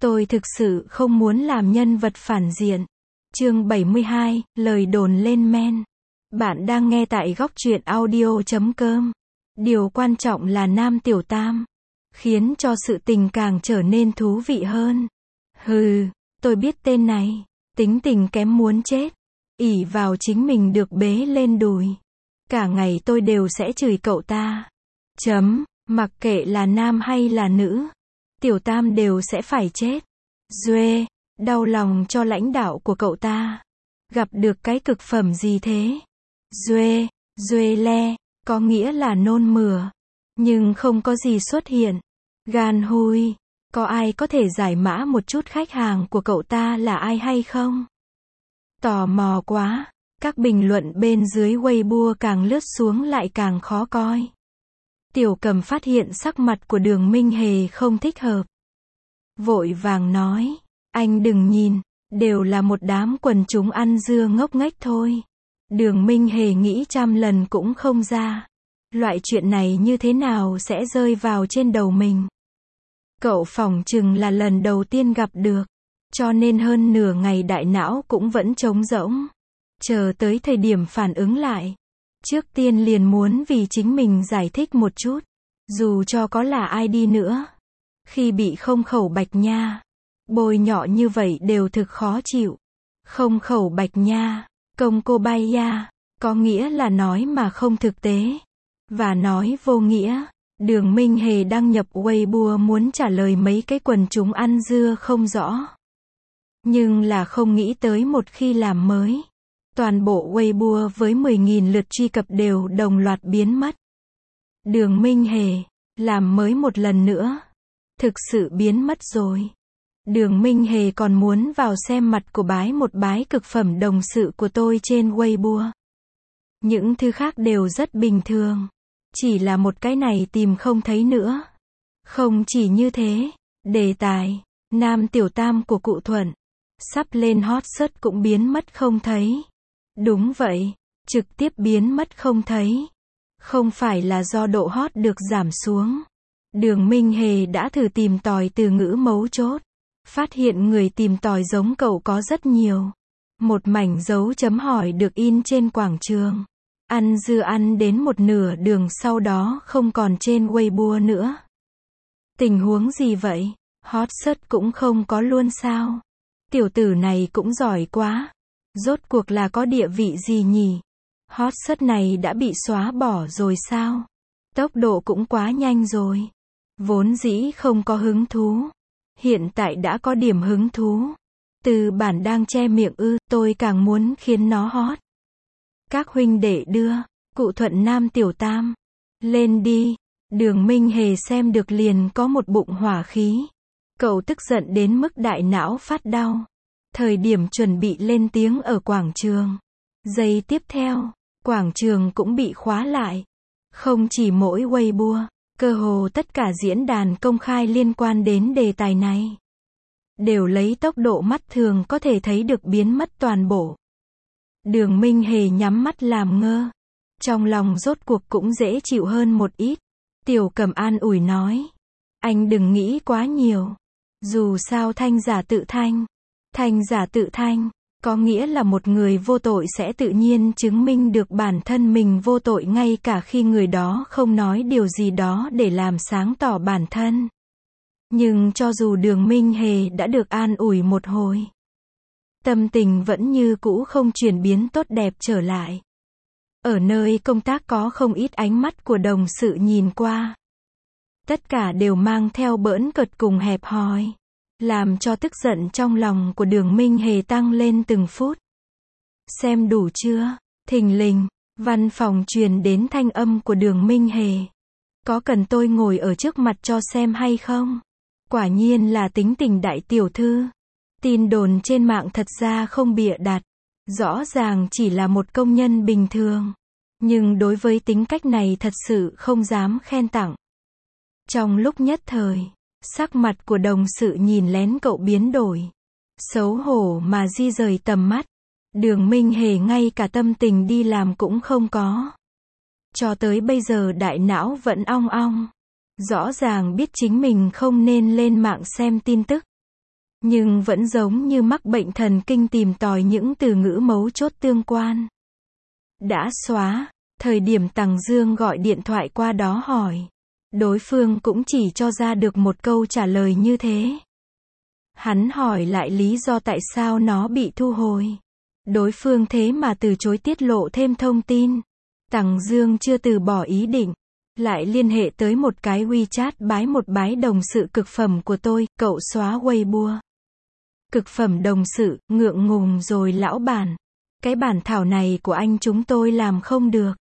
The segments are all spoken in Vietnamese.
Tôi thực sự không muốn làm nhân vật phản diện. Chương 72, lời đồn lên men. Bạn đang nghe tại góc truyện audio.com. Điều quan trọng là Nam Tiểu Tam, khiến cho sự tình càng trở nên thú vị hơn. Hừ, tôi biết tên này, tính tình kém muốn chết, ỷ vào chính mình được bế lên đùi. Cả ngày tôi đều sẽ chửi cậu ta. Mặc kệ là nam hay là nữ, Tiểu Tam đều sẽ phải chết. Duê, đau lòng cho lãnh đạo của cậu ta. Gặp được cái cực phẩm gì thế? Duê le, có nghĩa là nôn mửa. Nhưng không có gì xuất hiện. Gan hui, có ai có thể giải mã một chút khách hàng của cậu ta là ai hay không? Tò mò quá, các bình luận bên dưới Weibo càng lướt xuống lại càng khó coi. Tiểu Cầm phát hiện sắc mặt của Đường Minh Hề không thích hợp. Vội vàng nói, anh đừng nhìn, đều là một đám quần chúng ăn dưa ngốc nghếch thôi. Đường Minh Hề nghĩ trăm lần cũng không ra. Loại chuyện này như thế nào sẽ rơi vào trên đầu mình. Cậu phỏng chừng là lần đầu tiên gặp được, cho nên hơn nửa ngày đại não cũng vẫn trống rỗng. Chờ tới thời điểm phản ứng lại, trước tiên liền muốn vì chính mình giải thích một chút, dù cho có là ai đi nữa. Khi bị không khẩu bạch nha, bôi nhọ như vậy đều thực khó chịu. Không khẩu bạch nha, công cô bay ya, có nghĩa là nói mà không thực tế, và nói vô nghĩa. Đường Minh Hề đăng nhập Weibo muốn trả lời mấy cái quần chúng ăn dưa không rõ. Nhưng là không nghĩ tới một khi làm mới, toàn bộ Weibo với 10.000 lượt truy cập đều đồng loạt biến mất. Đường Minh Hề, làm mới một lần nữa. Thực sự biến mất rồi. Đường Minh Hề còn muốn vào xem mặt của một bái cực phẩm đồng sự của tôi trên Weibo. Những thứ khác đều rất bình thường. Chỉ là một cái này tìm không thấy nữa. Không chỉ như thế, đề tài Nam Tiểu Tam của cụ Thuận sắp lên hot search cũng biến mất không thấy. Đúng vậy, trực tiếp biến mất không thấy. Không phải là do độ hot được giảm xuống. Đường Minh Hề đã thử tìm tòi từ ngữ mấu chốt, phát hiện người tìm tòi giống cậu có rất nhiều. Một mảnh dấu chấm hỏi được in trên quảng trường. Ăn dưa ăn đến một nửa đường sau đó không còn trên Weibo nữa. Tình huống gì vậy? Hot search cũng không có luôn sao? Tiểu tử này cũng giỏi quá. Rốt cuộc là có địa vị gì nhỉ? Hot search này đã bị xóa bỏ rồi sao? Tốc độ cũng quá nhanh rồi. Vốn dĩ không có hứng thú, hiện tại đã có điểm hứng thú. Từ bản đang che miệng tôi càng muốn khiến nó hot. Các huynh đệ đưa, cụ Thuận Nam Tiểu Tam, lên đi. Đường Minh Hề xem được liền có một bụng hỏa khí. Cậu tức giận đến mức đại não phát đau. Thời điểm chuẩn bị lên tiếng ở quảng trường. Giây tiếp theo, quảng trường cũng bị khóa lại. Không chỉ mỗi Weibo, cơ hồ tất cả diễn đàn công khai liên quan đến đề tài này đều lấy tốc độ mắt thường có thể thấy được biến mất toàn bộ. Đường Minh Hề nhắm mắt làm ngơ. Trong lòng rốt cuộc cũng dễ chịu hơn một ít. Tiểu Cầm an ủi nói, anh đừng nghĩ quá nhiều. Dù sao thanh giả tự thanh. Thanh giả tự thanh, có nghĩa là một người vô tội sẽ tự nhiên chứng minh được bản thân mình vô tội ngay cả khi người đó không nói điều gì đó để làm sáng tỏ bản thân. Nhưng cho dù Đường Minh Hề đã được an ủi một hồi, tâm tình vẫn như cũ không chuyển biến tốt đẹp trở lại. Ở nơi công tác có không ít ánh mắt của đồng sự nhìn qua. Tất cả đều mang theo bỡn cợt cùng hẹp hòi, làm cho tức giận trong lòng của Đường Minh Hề tăng lên từng phút. Xem đủ chưa? Thình lình, văn phòng truyền đến thanh âm của Đường Minh Hề. Có cần tôi ngồi ở trước mặt cho xem hay không? Quả nhiên là tính tình đại tiểu thư. Tin đồn trên mạng thật ra không bịa đặt. Rõ ràng chỉ là một công nhân bình thường. Nhưng đối với tính cách này thật sự không dám khen tặng. Trong lúc nhất thời, sắc mặt của đồng sự nhìn lén cậu biến đổi. Xấu hổ mà di rời tầm mắt. Đường Minh Hề ngay cả tâm tình đi làm cũng không có. Cho tới bây giờ đại não vẫn ong ong. Rõ ràng biết chính mình không nên lên mạng xem tin tức. nhưng vẫn giống như mắc bệnh thần kinh tìm tòi những từ ngữ mấu chốt tương quan. Đã xóa, thời điểm Tằng Dương gọi điện thoại qua đó hỏi. Đối phương cũng chỉ cho ra được một câu trả lời như thế. Hắn hỏi lại lý do tại sao nó bị thu hồi. Đối phương thế mà từ chối tiết lộ thêm thông tin. Tằng Dương chưa từ bỏ ý định. Lại liên hệ tới một cái WeChat bái đồng sự cực phẩm của tôi, cậu xóa Weibo. Cực phẩm đồng sự, ngượng ngùng rồi lão bản. Cái bản thảo này của anh chúng tôi làm không được.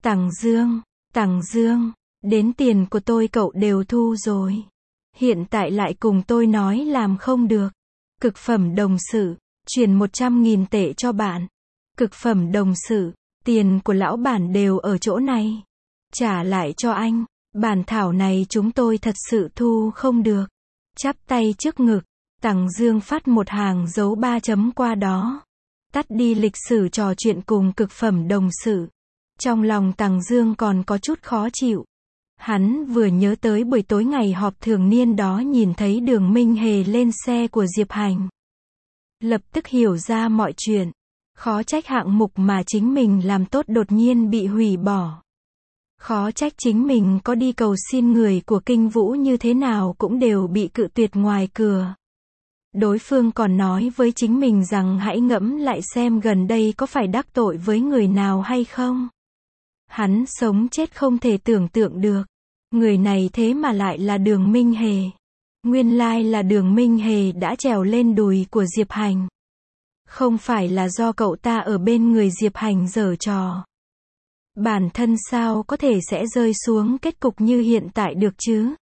Tằng Dương, đến tiền của tôi cậu đều thu rồi. Hiện tại lại cùng tôi nói làm không được. Cực phẩm đồng sự, chuyển 100.000 tệ cho bạn. Cực phẩm đồng sự, tiền của lão bản đều ở chỗ này. Trả lại cho anh, bản thảo này chúng tôi thật sự thu không được. Chắp tay trước ngực, Tằng Dương phát một hàng dấu 3 chấm qua đó. Tắt đi lịch sử trò chuyện cùng cực phẩm đồng sự. Trong lòng Tằng Dương còn có chút khó chịu. Hắn vừa nhớ tới buổi tối ngày họp thường niên đó nhìn thấy Đường Minh Hề lên xe của Diệp Hành. Lập tức hiểu ra mọi chuyện. Khó trách hạng mục mà chính mình làm tốt đột nhiên bị hủy bỏ. Khó trách chính mình có đi cầu xin người của Kinh Vũ như thế nào cũng đều bị cự tuyệt ngoài cửa. Đối phương còn nói với chính mình rằng hãy ngẫm lại xem gần đây có phải đắc tội với người nào hay không. Hắn sống chết không thể tưởng tượng được. Người này thế mà lại là Đường Minh Hề. Nguyên lai là Đường Minh Hề đã trèo lên đùi của Diệp Hành. Không phải là do cậu ta ở bên người Diệp Hành giở trò. Bản thân sao có thể sẽ rơi xuống kết cục như hiện tại được chứ?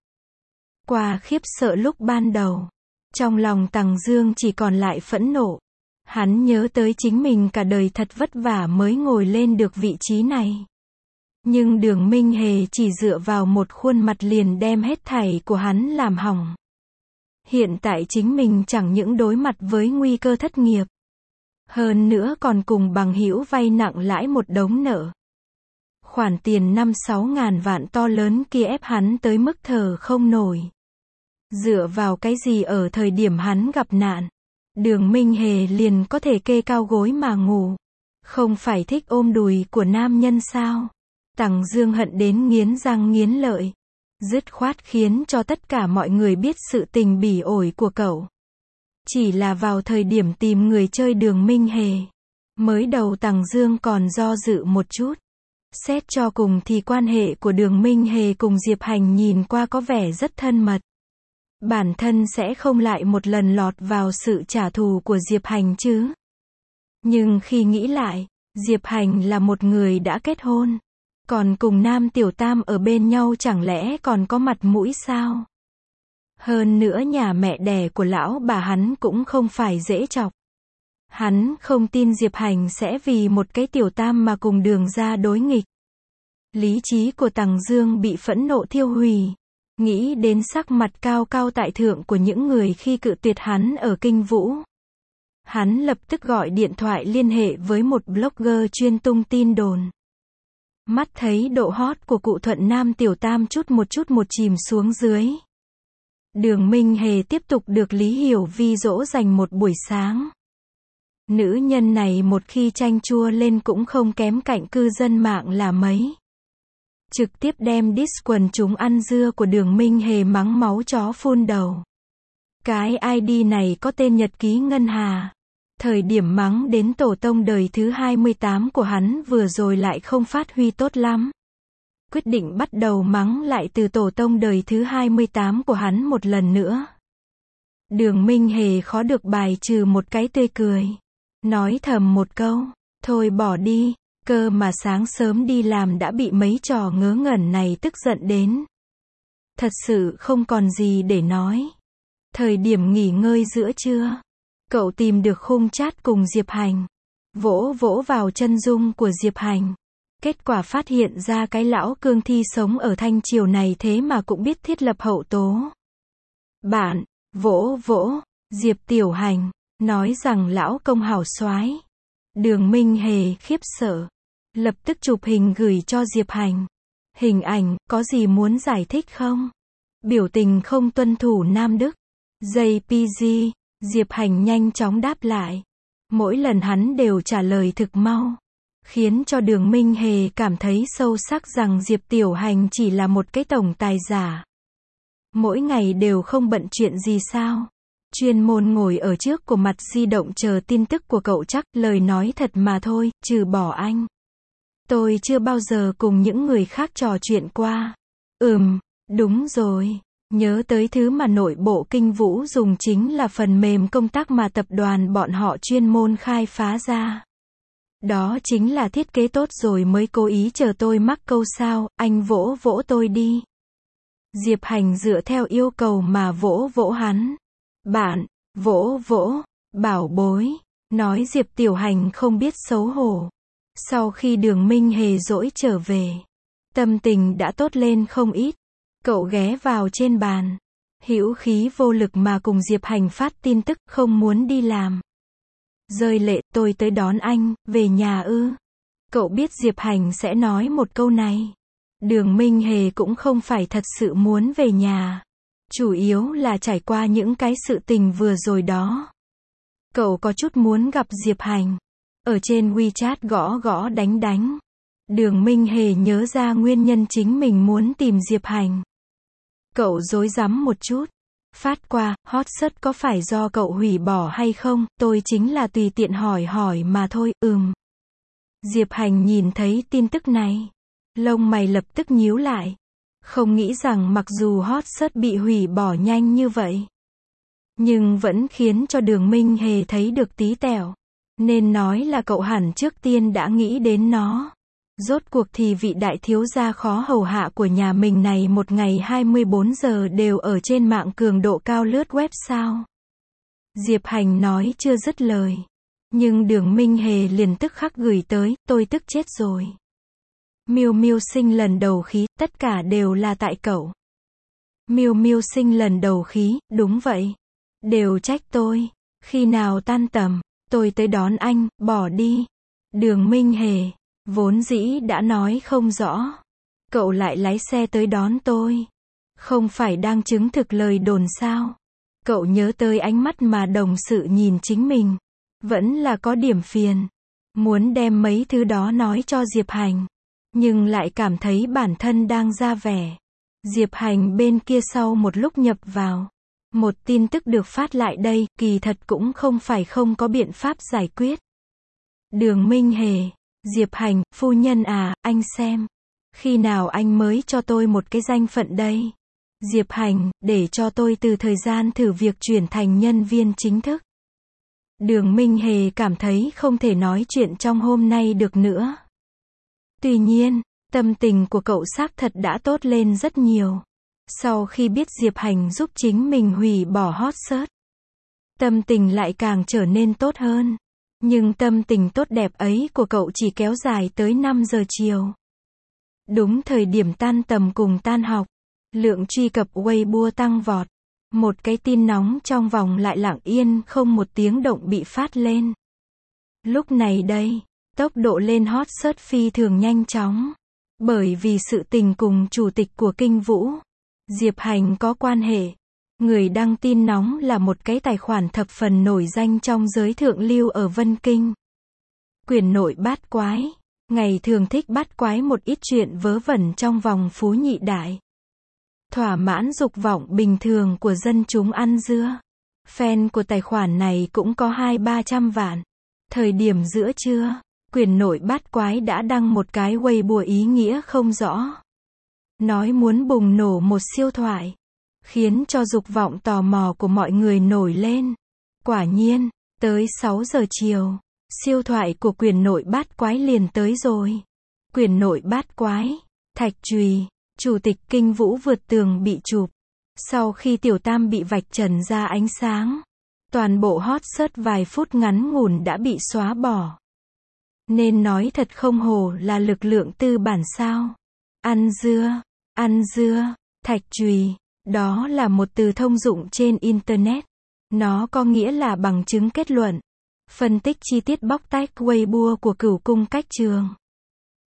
Qua khiếp sợ lúc ban đầu, trong lòng Tằng Dương chỉ còn lại phẫn nộ. Hắn nhớ tới chính mình cả đời thật vất vả mới ngồi lên được vị trí này. Nhưng Đường Minh Hề chỉ dựa vào một khuôn mặt liền đem hết thảy của hắn làm hỏng. Hiện tại chính mình chẳng những đối mặt với nguy cơ thất nghiệp. Hơn nữa còn cùng bằng hữu vay nặng lãi một đống nợ. Khoản tiền 5-6 ngàn vạn to lớn kia ép hắn tới mức thở không nổi. Dựa vào cái gì ở thời điểm hắn gặp nạn, Đường Minh Hề liền có thể kê cao gối mà ngủ. Không phải thích ôm đùi của nam nhân sao? Tằng Dương hận đến nghiến răng nghiến lợi. Dứt khoát khiến cho tất cả mọi người biết sự tình bỉ ổi của cậu. Chỉ là vào thời điểm tìm người chơi Đường Minh Hề. Mới đầu Tằng Dương còn do dự một chút. Xét cho cùng thì quan hệ của Đường Minh Hề cùng Diệp Hành nhìn qua có vẻ rất thân mật. Bản thân sẽ không lại một lần lọt vào sự trả thù của Diệp Hành chứ. Nhưng khi nghĩ lại, Diệp Hành là một người đã kết hôn. Còn cùng Nam Tiểu Tam ở bên nhau chẳng lẽ còn có mặt mũi sao? Hơn nữa nhà mẹ đẻ của lão bà hắn cũng không phải dễ chọc. Hắn không tin Diệp Hành sẽ vì một cái Tiểu Tam mà cùng Đường ra đối nghịch. Lý trí của Tằng Dương bị phẫn nộ thiêu hủy. Nghĩ đến sắc mặt cao cao tại thượng của những người khi cự tuyệt hắn ở Kinh Vũ. Hắn lập tức gọi điện thoại liên hệ với một blogger chuyên tung tin đồn. Mắt thấy độ hot của cụ Thuận Nam Tiểu Tam chút một chìm xuống dưới. Đường Minh Hề tiếp tục được Lý Hiểu Vi dỗ dành một buổi sáng. Nữ nhân này một khi chanh chua lên cũng không kém cạnh cư dân mạng là mấy. Trực tiếp đem diss quần chúng ăn dưa của Đường Minh Hề mắng máu chó phun đầu. Cái ID này có tên Nhật ký Ngân Hà. Thời điểm mắng đến tổ tông đời thứ 28 của hắn vừa rồi lại không phát huy tốt lắm. Quyết định bắt đầu mắng lại từ tổ tông đời thứ 28 của hắn một lần nữa. Đường Minh Hề khó được bài trừ một cái tươi cười. Nói thầm một câu, thôi bỏ đi, cơ mà sáng sớm đi làm đã bị mấy trò ngớ ngẩn này tức giận đến. Thật sự không còn gì để nói. Thời điểm nghỉ ngơi giữa trưa, cậu tìm được khung chat cùng Diệp Hành. Vỗ vỗ vào chân dung của Diệp Hành. Kết quả phát hiện ra cái lão cương thi sống ở Thanh Triều này thế mà cũng biết thiết lập hậu tố. Bạn, vỗ, Diệp Tiểu Hành, nói rằng lão công hảo soái. Đường Minh Hề khiếp sợ. Lập tức chụp hình gửi cho Diệp Hành. Hình ảnh, có gì muốn giải thích không? Biểu tình không tuân thủ Nam Đức. JPG, Diệp Hành nhanh chóng đáp lại. Mỗi lần hắn đều trả lời thực mau, khiến cho Đường Minh Hề cảm thấy sâu sắc rằng Diệp Tiểu Hành chỉ là một cái tổng tài giả. Mỗi ngày đều không bận chuyện gì sao? Chuyên môn ngồi ở trước của mặt di động chờ tin tức của cậu chắc, lời nói thật mà thôi, trừ bỏ anh. Tôi chưa bao giờ cùng những người khác trò chuyện qua. Đúng rồi. Nhớ tới thứ mà nội bộ Kinh Vũ dùng chính là phần mềm công tác mà tập đoàn bọn họ chuyên môn khai phá ra. Đó chính là thiết kế tốt rồi mới cố ý chờ tôi mắc câu sao, anh vỗ vỗ tôi đi. Diệp Hành dựa theo yêu cầu mà vỗ vỗ hắn. Bạn, vỗ vỗ, bảo bối, nói Diệp Tiểu Hành không biết xấu hổ. Sau khi Đường Minh Hề dỗi trở về, tâm tình đã tốt lên không ít. Cậu ghé vào trên bàn, hữu khí vô lực mà cùng Diệp Hành phát tin tức, không muốn đi làm. Rơi lệ, tôi tới đón anh, về nhà ư? Cậu biết Diệp Hành sẽ nói một câu này. Đường Minh Hề cũng không phải thật sự muốn về nhà. Chủ yếu là trải qua những cái sự tình vừa rồi đó. Cậu có chút muốn gặp Diệp Hành. Ở trên WeChat gõ gõ đánh đánh. Đường Minh Hề nhớ ra nguyên nhân chính mình muốn tìm Diệp Hành. Cậu rối rắm một chút. Phát qua, hot search có phải do cậu hủy bỏ hay không? Tôi chính là tùy tiện hỏi hỏi mà thôi. Diệp Hành nhìn thấy tin tức này, lông mày lập tức nhíu lại. Không nghĩ rằng mặc dù hot search bị hủy bỏ nhanh như vậy, nhưng vẫn khiến cho Đường Minh Hề thấy được tí tẹo. Nên nói là cậu hẳn trước tiên đã nghĩ đến nó. Rốt cuộc thì vị đại thiếu gia khó hầu hạ của nhà mình này một ngày 24 giờ đều ở trên mạng cường độ cao lướt web sao? Diệp Hành nói chưa dứt lời, nhưng Đường Minh Hề liền tức khắc gửi tới, tôi tức chết rồi. Miêu Miêu sinh lần đầu khí, tất cả đều là tại cậu. Miêu Miêu sinh lần đầu khí, đúng vậy. Đều trách tôi. Khi nào tan tầm, tôi tới đón anh, bỏ đi. Đường Minh Hề, vốn dĩ đã nói không rõ. Cậu lại lái xe tới đón tôi. Không phải đang chứng thực lời đồn sao? Cậu nhớ tới ánh mắt mà đồng sự nhìn chính mình. Vẫn là có điểm phiền. Muốn đem mấy thứ đó nói cho Diệp Hành. Nhưng lại cảm thấy bản thân đang ra vẻ. Diệp Hành bên kia sau một lúc nhập vào. Một tin tức được phát lại đây, kỳ thật cũng không phải không có biện pháp giải quyết. Đường Minh Hề, Diệp Hành, phu nhân à, anh xem. Khi nào anh mới cho tôi một cái danh phận đây? Diệp Hành, để cho tôi từ thời gian thử việc chuyển thành nhân viên chính thức. Đường Minh Hề cảm thấy không thể nói chuyện trong hôm nay được nữa. Tuy nhiên, tâm tình của cậu xác thật đã tốt lên rất nhiều. Sau khi biết Diệp Hành giúp chính mình hủy bỏ hot search, tâm tình lại càng trở nên tốt hơn. Nhưng tâm tình tốt đẹp ấy của cậu chỉ kéo dài tới 5 giờ chiều. Đúng thời điểm tan tầm cùng tan học, lượng truy cập Weibo tăng vọt. Một cái tin nóng trong vòng lại lặng yên không một tiếng động bị phát lên. Lúc này đây, tốc độ lên hot search phi thường nhanh chóng. Bởi vì sự tình cùng chủ tịch của Kinh Vũ, Diệp Hành có quan hệ. Người đăng tin nóng là một cái tài khoản thập phần nổi danh trong giới thượng lưu ở Vân Kinh. Quyền nội bát quái. Ngày thường thích bắt quái một ít chuyện vớ vẩn trong vòng phú nhị đại. Thỏa mãn dục vọng bình thường của dân chúng ăn dưa. Fan của tài khoản này cũng có 200-300 vạn. Thời điểm giữa trưa, quyền nội bát quái đã đăng một cái Weibo ý nghĩa không rõ. Nói muốn bùng nổ một siêu thoại. Khiến cho dục vọng tò mò của mọi người nổi lên. Quả nhiên, tới 6 giờ chiều, siêu thoại của quyền nội bát quái liền tới rồi. Quyền nội bát quái, Thạch Trùy, chủ tịch Kinh Vũ vượt tường bị chụp. Sau khi Tiểu Tam bị vạch trần ra ánh sáng, toàn bộ hot search vài phút ngắn ngủn đã bị xóa bỏ. Nên nói thật không hổ là lực lượng tư bản sao. Ăn dưa, Thạch Trùy, đó là một từ thông dụng trên Internet. Nó có nghĩa là bằng chứng kết luận. Phân tích chi tiết bóc tách Weibo của Cửu Cung Cách Trường.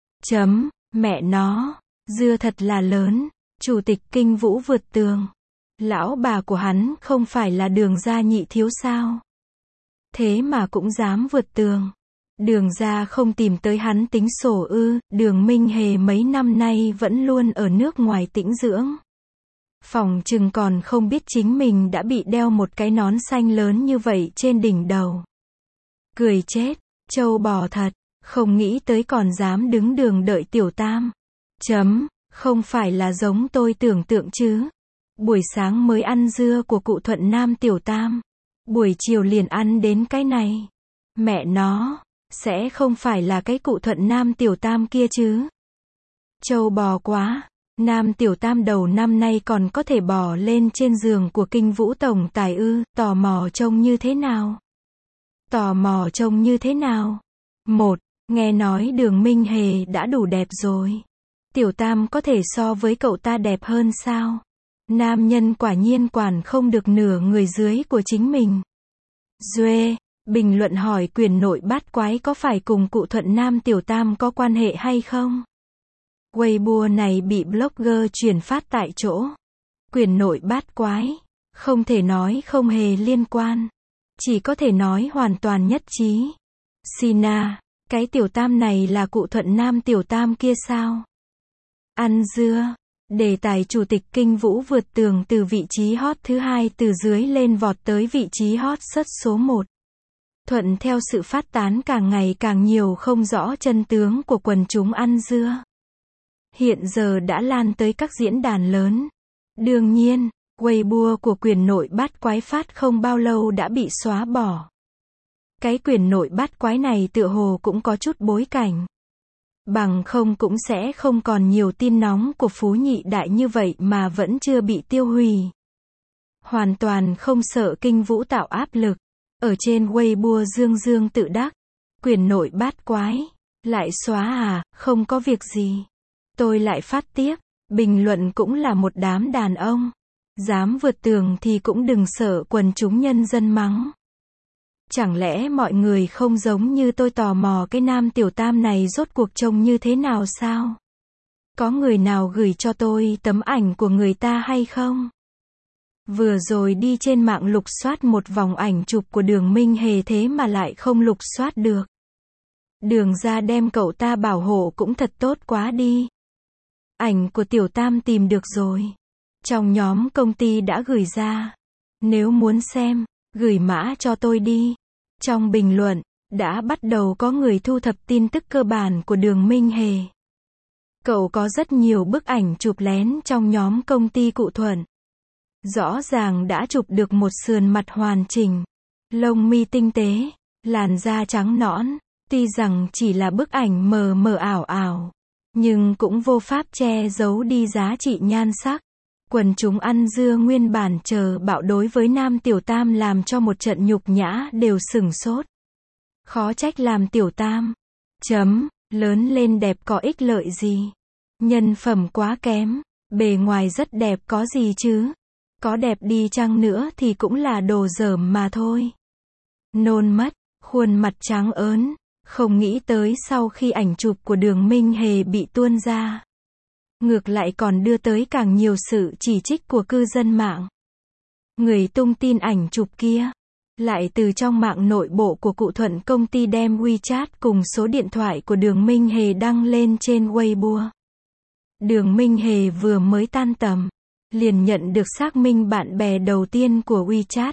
Mẹ nó, dưa thật là lớn. Chủ tịch Kinh Vũ vượt tường. Lão bà của hắn không phải là Đường gia nhị thiếu sao? Thế mà cũng dám vượt tường. Đường gia không tìm tới hắn tính sổ ư? Đường Minh Hề mấy năm nay vẫn luôn ở nước ngoài tĩnh dưỡng. Phòng chừng còn không biết chính mình đã bị đeo một cái nón xanh lớn như vậy trên đỉnh đầu. Cười chết, trâu bò thật, không nghĩ tới còn dám đứng đường đợi tiểu tam. Không phải là giống tôi tưởng tượng chứ. Buổi sáng mới ăn dưa của cụ Thuận Nam tiểu tam. Buổi chiều liền ăn đến cái này. Mẹ nó, sẽ không phải là cái cụ Thuận Nam tiểu tam kia chứ. Trâu bò quá. Nam tiểu tam đầu năm nay còn có thể bò lên trên giường của Kinh Vũ tổng tài ư? Tò mò trông như thế nào? Tò mò trông như thế nào? 1. Nghe nói Đường Minh Hề đã đủ đẹp rồi. Tiểu tam có thể so với cậu ta đẹp hơn sao? Nam nhân quả nhiên quản không được nửa người dưới của chính mình. Duê, bình luận hỏi quyền nội bát quái có phải cùng cụ Thuận Nam tiểu tam có quan hệ hay không? Weibo này bị blogger chuyển phát tại chỗ. Quyền nội bát quái. Không thể nói không hề liên quan. Chỉ có thể nói hoàn toàn nhất trí. Sina, cái tiểu tam này là cụ Thuận Nam tiểu tam kia sao? Ăn dưa. Đề tài chủ tịch Kinh Vũ vượt tường từ vị trí hot thứ 2 từ dưới lên vọt tới vị trí hot search số 1. Thuận theo sự phát tán càng ngày càng nhiều không rõ chân tướng của quần chúng ăn dưa. Hiện giờ đã lan tới các diễn đàn lớn. Đương nhiên, Weibo của quyền nội bát quái phát không bao lâu đã bị xóa bỏ. Cái quyền nội bát quái này tựa hồ cũng có chút bối cảnh. Bằng không cũng sẽ không còn nhiều tin nóng của Phú Nhị Đại như vậy mà vẫn chưa bị tiêu hủy. Hoàn toàn không sợ Kinh Vũ tạo áp lực. Ở trên Weibo dương tự đắc. Quyền nội bát quái. Lại xóa à? Không có việc gì. Tôi lại phát tiếp. Bình luận cũng là một đám đàn ông. Dám vượt tường thì cũng đừng sợ quần chúng nhân dân mắng. Chẳng lẽ mọi người không giống như tôi tò mò cái nam tiểu tam này rốt cuộc trông như thế nào sao? Có người nào gửi cho tôi tấm ảnh của người ta hay không? Vừa rồi đi trên mạng lục soát một vòng ảnh chụp của Đường Minh Hề thế mà lại không lục soát được. Đường ra đem cậu ta bảo hộ cũng thật tốt quá đi. Ảnh của tiểu tam tìm được rồi. Trong nhóm công ty đã gửi ra. Nếu muốn xem, gửi mã cho tôi đi. Trong bình luận, đã bắt đầu có người thu thập tin tức cơ bản của Đường Minh Hề. Cậu có rất nhiều bức ảnh chụp lén trong nhóm công ty cụ Thuận. Rõ ràng đã chụp được một sườn mặt hoàn chỉnh. Lông mi tinh tế, làn da trắng nõn. Tuy rằng chỉ là bức ảnh mờ mờ ảo ảo, nhưng cũng vô pháp che giấu đi giá trị nhan sắc. Quần chúng ăn dưa nguyên bản chờ bạo đối với nam tiểu tam làm cho một trận nhục nhã đều sửng sốt. Khó trách làm tiểu tam. Lớn lên đẹp có ích lợi gì? Nhân phẩm quá kém. Bề ngoài rất đẹp có gì chứ? Có đẹp đi chăng nữa thì cũng là đồ dởm mà thôi. Nôn mất, khuôn mặt trắng ớn. Không nghĩ tới sau khi ảnh chụp của Đường Minh Hề bị tuôn ra, ngược lại còn đưa tới càng nhiều sự chỉ trích của cư dân mạng. Người tung tin ảnh chụp kia, lại từ trong mạng nội bộ của cụ Thuận công ty đem WeChat cùng số điện thoại của Đường Minh Hề đăng lên trên Weibo. Đường Minh Hề vừa mới tan tầm, liền nhận được xác minh bạn bè đầu tiên của WeChat,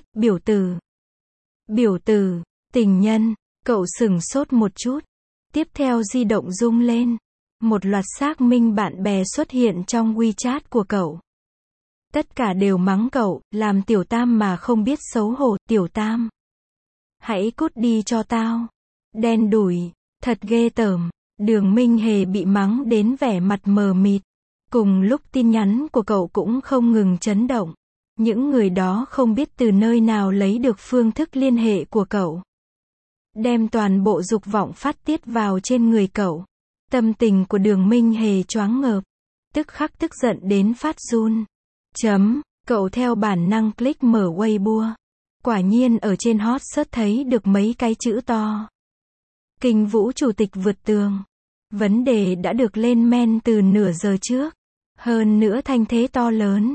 biểu tử, tình nhân. Cậu sửng sốt một chút. Tiếp theo di động rung lên. Một loạt xác minh bạn bè xuất hiện trong WeChat của cậu. Tất cả đều mắng cậu, làm tiểu tam mà không biết xấu hổ, tiểu tam. Hãy cút đi cho tao. Đen đủi, thật ghê tởm. Đường Minh Hề bị mắng đến vẻ mặt mờ mịt. Cùng lúc tin nhắn của cậu cũng không ngừng chấn động. Những người đó không biết từ nơi nào lấy được phương thức liên hệ của cậu. Đem toàn bộ dục vọng phát tiết vào trên người cậu. Tâm tình của Đường Minh Hề choáng ngợp. Tức khắc tức giận đến phát run. Cậu theo bản năng click mở Weibo. Quả nhiên ở trên hot search thấy được mấy cái chữ to. Kinh Vũ chủ tịch vượt tường. Vấn đề đã được lên men từ nửa giờ trước. Hơn nữa thanh thế to lớn.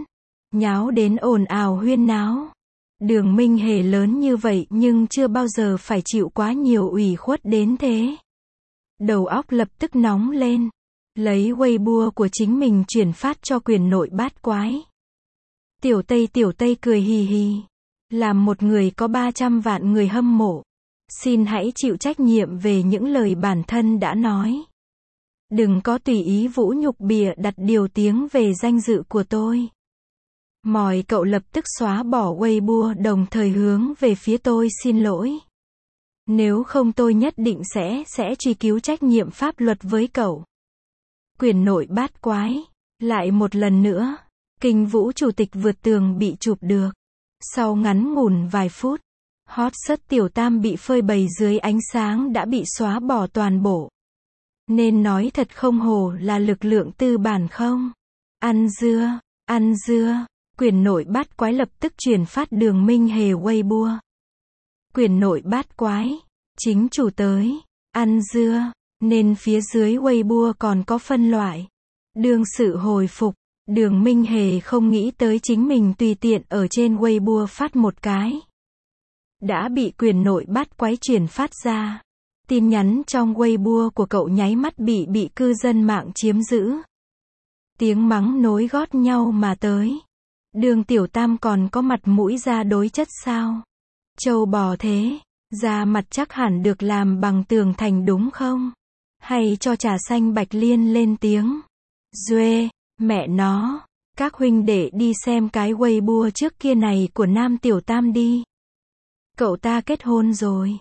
nháo đến ồn ào huyên náo. Đường Minh Hề lớn như vậy nhưng chưa bao giờ phải chịu quá nhiều ủy khuất đến thế. Đầu óc lập tức nóng lên. Lấy Weibo của chính mình chuyển phát cho quyền nội bát quái. Tiểu Tây cười hì hì. Làm một người có 300 vạn người hâm mộ. Xin hãy chịu trách nhiệm về những lời bản thân đã nói. Đừng có tùy ý vũ nhục bịa đặt điều tiếng về danh dự của tôi. Mỏi cậu lập tức xóa bỏ Weibo đồng thời hướng về phía tôi xin lỗi. Nếu không tôi nhất định sẽ truy cứu trách nhiệm pháp luật với cậu. Quyền nội bát quái. Lại một lần nữa, Kinh Vũ chủ tịch vượt tường bị chụp được. Sau ngắn ngủn vài phút, hot search Tiểu Tam bị phơi bày dưới ánh sáng đã bị xóa bỏ toàn bộ. Nên nói thật không hổ là lực lượng tư bản không? Ăn dưa, quyền nội bát quái lập tức truyền phát Đường Minh Hề Weibo. Quyền nội bát quái, chính chủ tới, ăn dưa, nên phía dưới Weibo còn có phân loại. Đương sự hồi phục, Đường Minh Hề không nghĩ tới chính mình tùy tiện ở trên Weibo phát một cái. Đã bị quyền nội bát quái truyền phát ra. Tin nhắn trong Weibo của cậu nháy mắt bị cư dân mạng chiếm giữ. Tiếng mắng nối gót nhau mà tới. Đường Tiểu Tam còn có mặt mũi ra đối chất sao? Trâu bò thế, da mặt chắc hẳn được làm bằng tường thành đúng không? Hay cho trà xanh Bạch Liên lên tiếng. Duê, mẹ nó, các huynh đệ đi xem cái Weibo trước kia này của Nam Tiểu Tam đi. Cậu ta kết hôn rồi.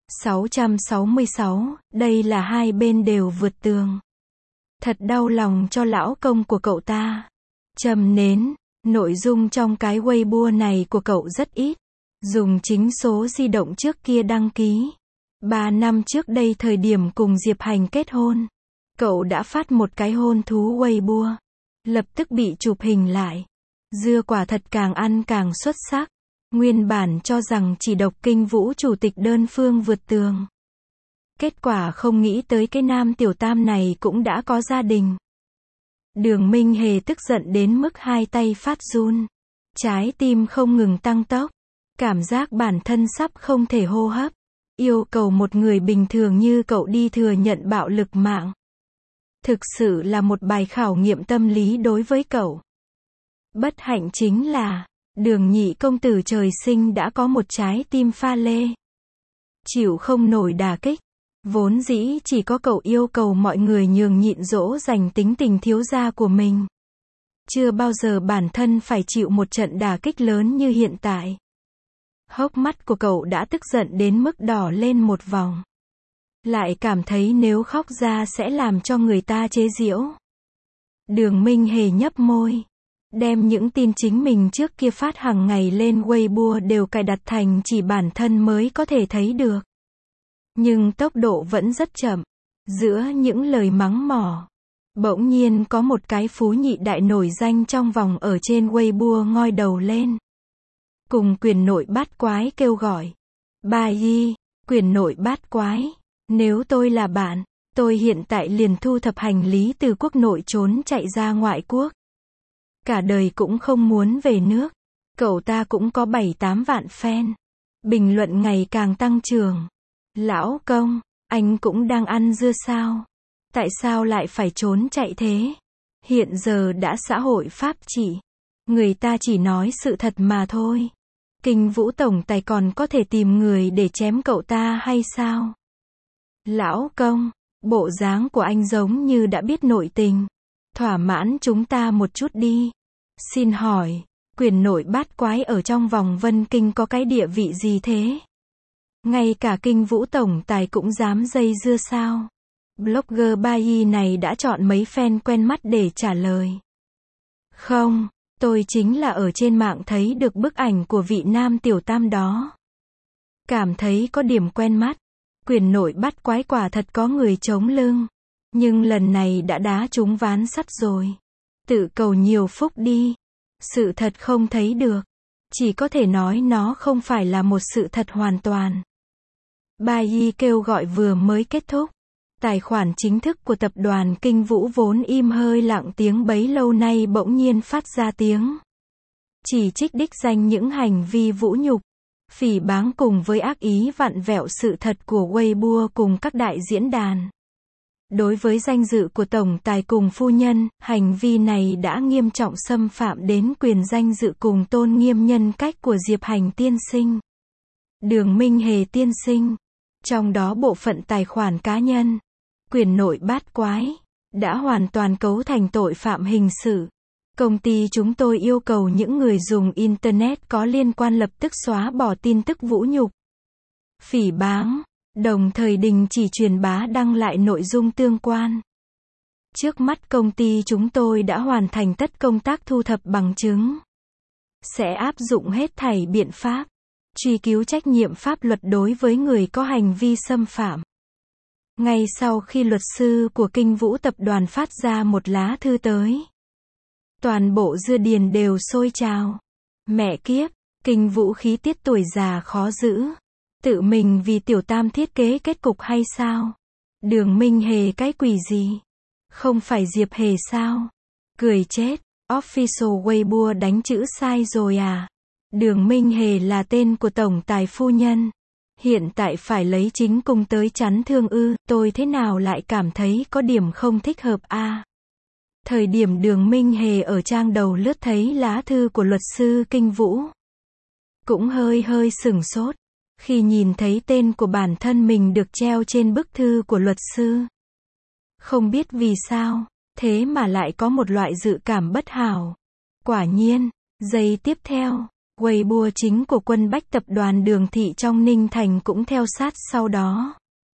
666, đây là hai bên đều vượt tường. Thật đau lòng cho lão công của cậu ta. Châm nến, nội dung trong cái Weibo này của cậu rất ít. Dùng chính số di động trước kia đăng ký. 3 năm trước đây thời điểm cùng Diệp Hành kết hôn. Cậu đã phát một cái hôn thú Weibo. Lập tức bị chụp hình lại. Dưa quả thật càng ăn càng xuất sắc. Nguyên bản cho rằng chỉ độc Kinh Vũ chủ tịch đơn phương vượt tường. Kết quả không nghĩ tới cái Nam Tiểu Tam này cũng đã có gia đình. Đường Minh Hề tức giận đến mức hai tay phát run. Trái tim không ngừng tăng tốc. Cảm giác bản thân sắp không thể hô hấp. Yêu cầu một người bình thường như cậu đi thừa nhận bạo lực mạng. Thực sự là một bài khảo nghiệm tâm lý đối với cậu. Bất hạnh chính là Đường nhị công tử trời sinh đã có một trái tim pha lê. Chịu không nổi đả kích. Vốn dĩ chỉ có cậu yêu cầu mọi người nhường nhịn dỗ dành tính tình thiếu gia của mình. Chưa bao giờ bản thân phải chịu một trận đả kích lớn như hiện tại. Hốc mắt của cậu đã tức giận đến mức đỏ lên một vòng. Lại cảm thấy nếu khóc ra sẽ làm cho người ta chế giễu. Đường Minh Hề nhấp môi. Đem những tin chính mình trước kia phát hàng ngày lên Weibo đều cài đặt thành chỉ bản thân mới có thể thấy được. Nhưng tốc độ vẫn rất chậm. Giữa những lời mắng mỏ, bỗng nhiên có một cái phú nhị đại nổi danh trong vòng ở trên Weibo ngoi đầu lên. Cùng quyền nội bát quái kêu gọi. Bà Yi, quyền nội bát quái, nếu tôi là bạn, tôi hiện tại liền thu thập hành lý từ quốc nội trốn chạy ra ngoại quốc. Cả đời cũng không muốn về nước. Cậu ta cũng có 7-8 vạn fan. Bình luận ngày càng tăng trưởng. Lão công, anh cũng đang ăn dưa sao? Tại sao lại phải trốn chạy thế? Hiện giờ đã xã hội pháp trị. Người ta chỉ nói sự thật mà thôi. Kinh Vũ tổng tài còn có thể tìm người để chém cậu ta hay sao? Lão công, bộ dáng của anh giống như đã biết nội tình. Thỏa mãn chúng ta một chút đi. Xin hỏi, quyền nội bát quái ở trong vòng Vân Kinh có cái địa vị gì thế? Ngay cả Kinh Vũ tổng tài cũng dám dây dưa sao? Blogger Bayi này đã chọn mấy fan quen mắt để trả lời. Không, tôi chính là ở trên mạng thấy được bức ảnh của vị Nam Tiểu Tam đó. Cảm thấy có điểm quen mắt. Quyền nội bát quái quả thật có người chống lưng. Nhưng lần này đã đá trúng ván sắt rồi. Tự cầu nhiều phúc đi. Sự thật không thấy được. Chỉ có thể nói nó không phải là một sự thật hoàn toàn. Bayi kêu gọi vừa mới kết thúc. Tài khoản chính thức của tập đoàn Kinh Vũ vốn im hơi lặng tiếng bấy lâu nay bỗng nhiên phát ra tiếng. chỉ trích đích danh những hành vi vũ nhục, phỉ báng cùng với ác ý vặn vẹo sự thật của Weibo cùng các đại diễn đàn. Đối với danh dự của tổng tài cùng phu nhân, hành vi này đã nghiêm trọng xâm phạm đến quyền danh dự cùng tôn nghiêm nhân cách của Diệp Hành tiên sinh, Đường Minh Hề tiên sinh, trong đó bộ phận tài khoản cá nhân, quyền nội bát quái, đã hoàn toàn cấu thành tội phạm hình sự. Công ty chúng tôi yêu cầu những người dùng Internet có liên quan lập tức xóa bỏ tin tức vũ nhục, phỉ báng, đồng thời đình chỉ truyền bá đăng lại nội dung tương quan. Trước mắt công ty chúng tôi đã hoàn thành tất công tác thu thập bằng chứng, sẽ áp dụng hết thảy biện pháp, truy cứu trách nhiệm pháp luật đối với người có hành vi xâm phạm. Ngay sau khi luật sư của Kinh Vũ tập đoàn phát ra một lá thư tới, toàn bộ dưa điền đều sôi trào. Mẹ kiếp, Kinh Vũ khí tiết tuổi già khó giữ. Tự mình vì tiểu tam thiết kế kết cục hay sao? Đường Minh Hề cái quỷ gì? Không phải Diệp Hề sao? Cười chết, official Weibo đánh chữ sai rồi à? Đường Minh Hề là tên của tổng tài phu nhân. Hiện tại phải lấy chính cung tới chắn thương ư, tôi thế nào lại cảm thấy có điểm không thích hợp a. Thời điểm Đường Minh Hề ở trang đầu lướt thấy lá thư của luật sư Kinh Vũ, cũng hơi sửng sốt, khi nhìn thấy tên của bản thân mình được treo trên bức thư của luật sư. Không biết vì sao, thế mà lại có một loại dự cảm bất hảo. Quả nhiên, giây tiếp theo, Weibo chính của Quân Bách tập đoàn Đường Thị trong Ninh Thành cũng theo sát sau đó.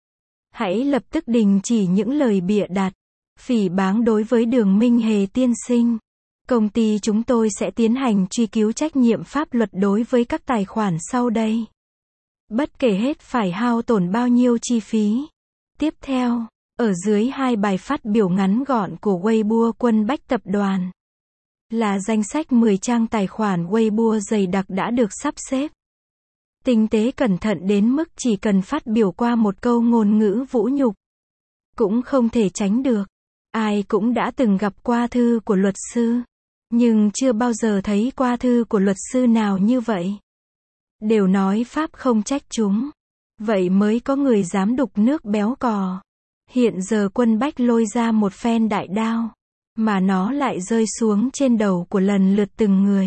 Hãy lập tức đình chỉ những lời bịa đặt, phỉ báng đối với Đường Minh Hề tiên sinh. Công ty chúng tôi sẽ tiến hành truy cứu trách nhiệm pháp luật đối với các tài khoản sau đây. Bất kể hết phải hao tổn bao nhiêu chi phí. Tiếp theo, ở dưới hai bài phát biểu ngắn gọn của Weibo Quân Bách tập đoàn, là danh sách 10 trang tài khoản Weibo dày đặc đã được sắp xếp. Tinh tế cẩn thận đến mức chỉ cần phát biểu qua một câu ngôn ngữ vũ nhục, cũng không thể tránh được. Ai cũng đã từng gặp qua thư của luật sư, nhưng chưa bao giờ thấy qua thư của luật sư nào như vậy. Đều nói pháp không trách chúng, vậy mới có người dám đục nước béo cò. Hiện giờ Quân Bách lôi ra một phen đại đao, mà nó lại rơi xuống trên đầu của lần lượt từng người.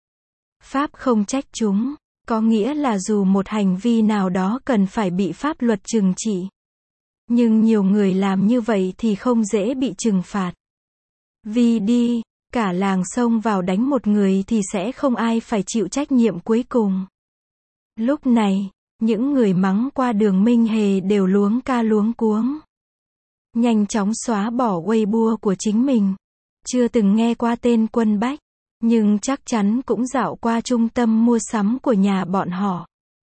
Pháp không trách chúng, có nghĩa là dù một hành vi nào đó cần phải bị pháp luật trừng trị, nhưng nhiều người làm như vậy thì không dễ bị trừng phạt. Vì đi, cả làng xông vào đánh một người thì sẽ không ai phải chịu trách nhiệm cuối cùng. Lúc này, những người mắng qua Đường Minh Hề đều luống ca luống cuống, nhanh chóng xóa bỏ Weibo của chính mình. Chưa từng nghe qua tên Quân Bách, nhưng chắc chắn cũng dạo qua trung tâm mua sắm của nhà bọn họ.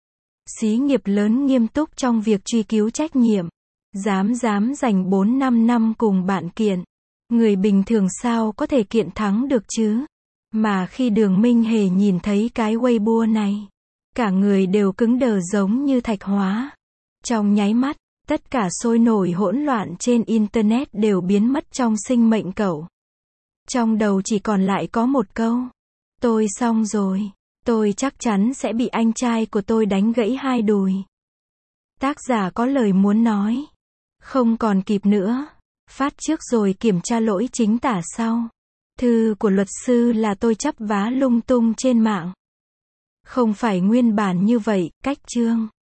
Xí nghiệp lớn nghiêm túc trong việc truy cứu trách nhiệm, dám dành 4-5 năm cùng bạn kiện. Người bình thường sao có thể kiện thắng được chứ? Mà khi Đường Minh Hề nhìn thấy cái Weibo này, cả người đều cứng đờ giống như thạch hóa. Trong nháy mắt, tất cả sôi nổi hỗn loạn trên Internet đều biến mất trong sinh mệnh cậu. Trong đầu chỉ còn lại có một câu. Tôi xong rồi. Tôi chắc chắn sẽ bị anh trai của tôi đánh gãy hai đùi. Tác giả có lời muốn nói. Không còn kịp nữa. Phát trước rồi kiểm tra lỗi chính tả sau. Thư của luật sư là tôi chắp vá lung tung trên mạng. Không phải nguyên bản như vậy, cách chương.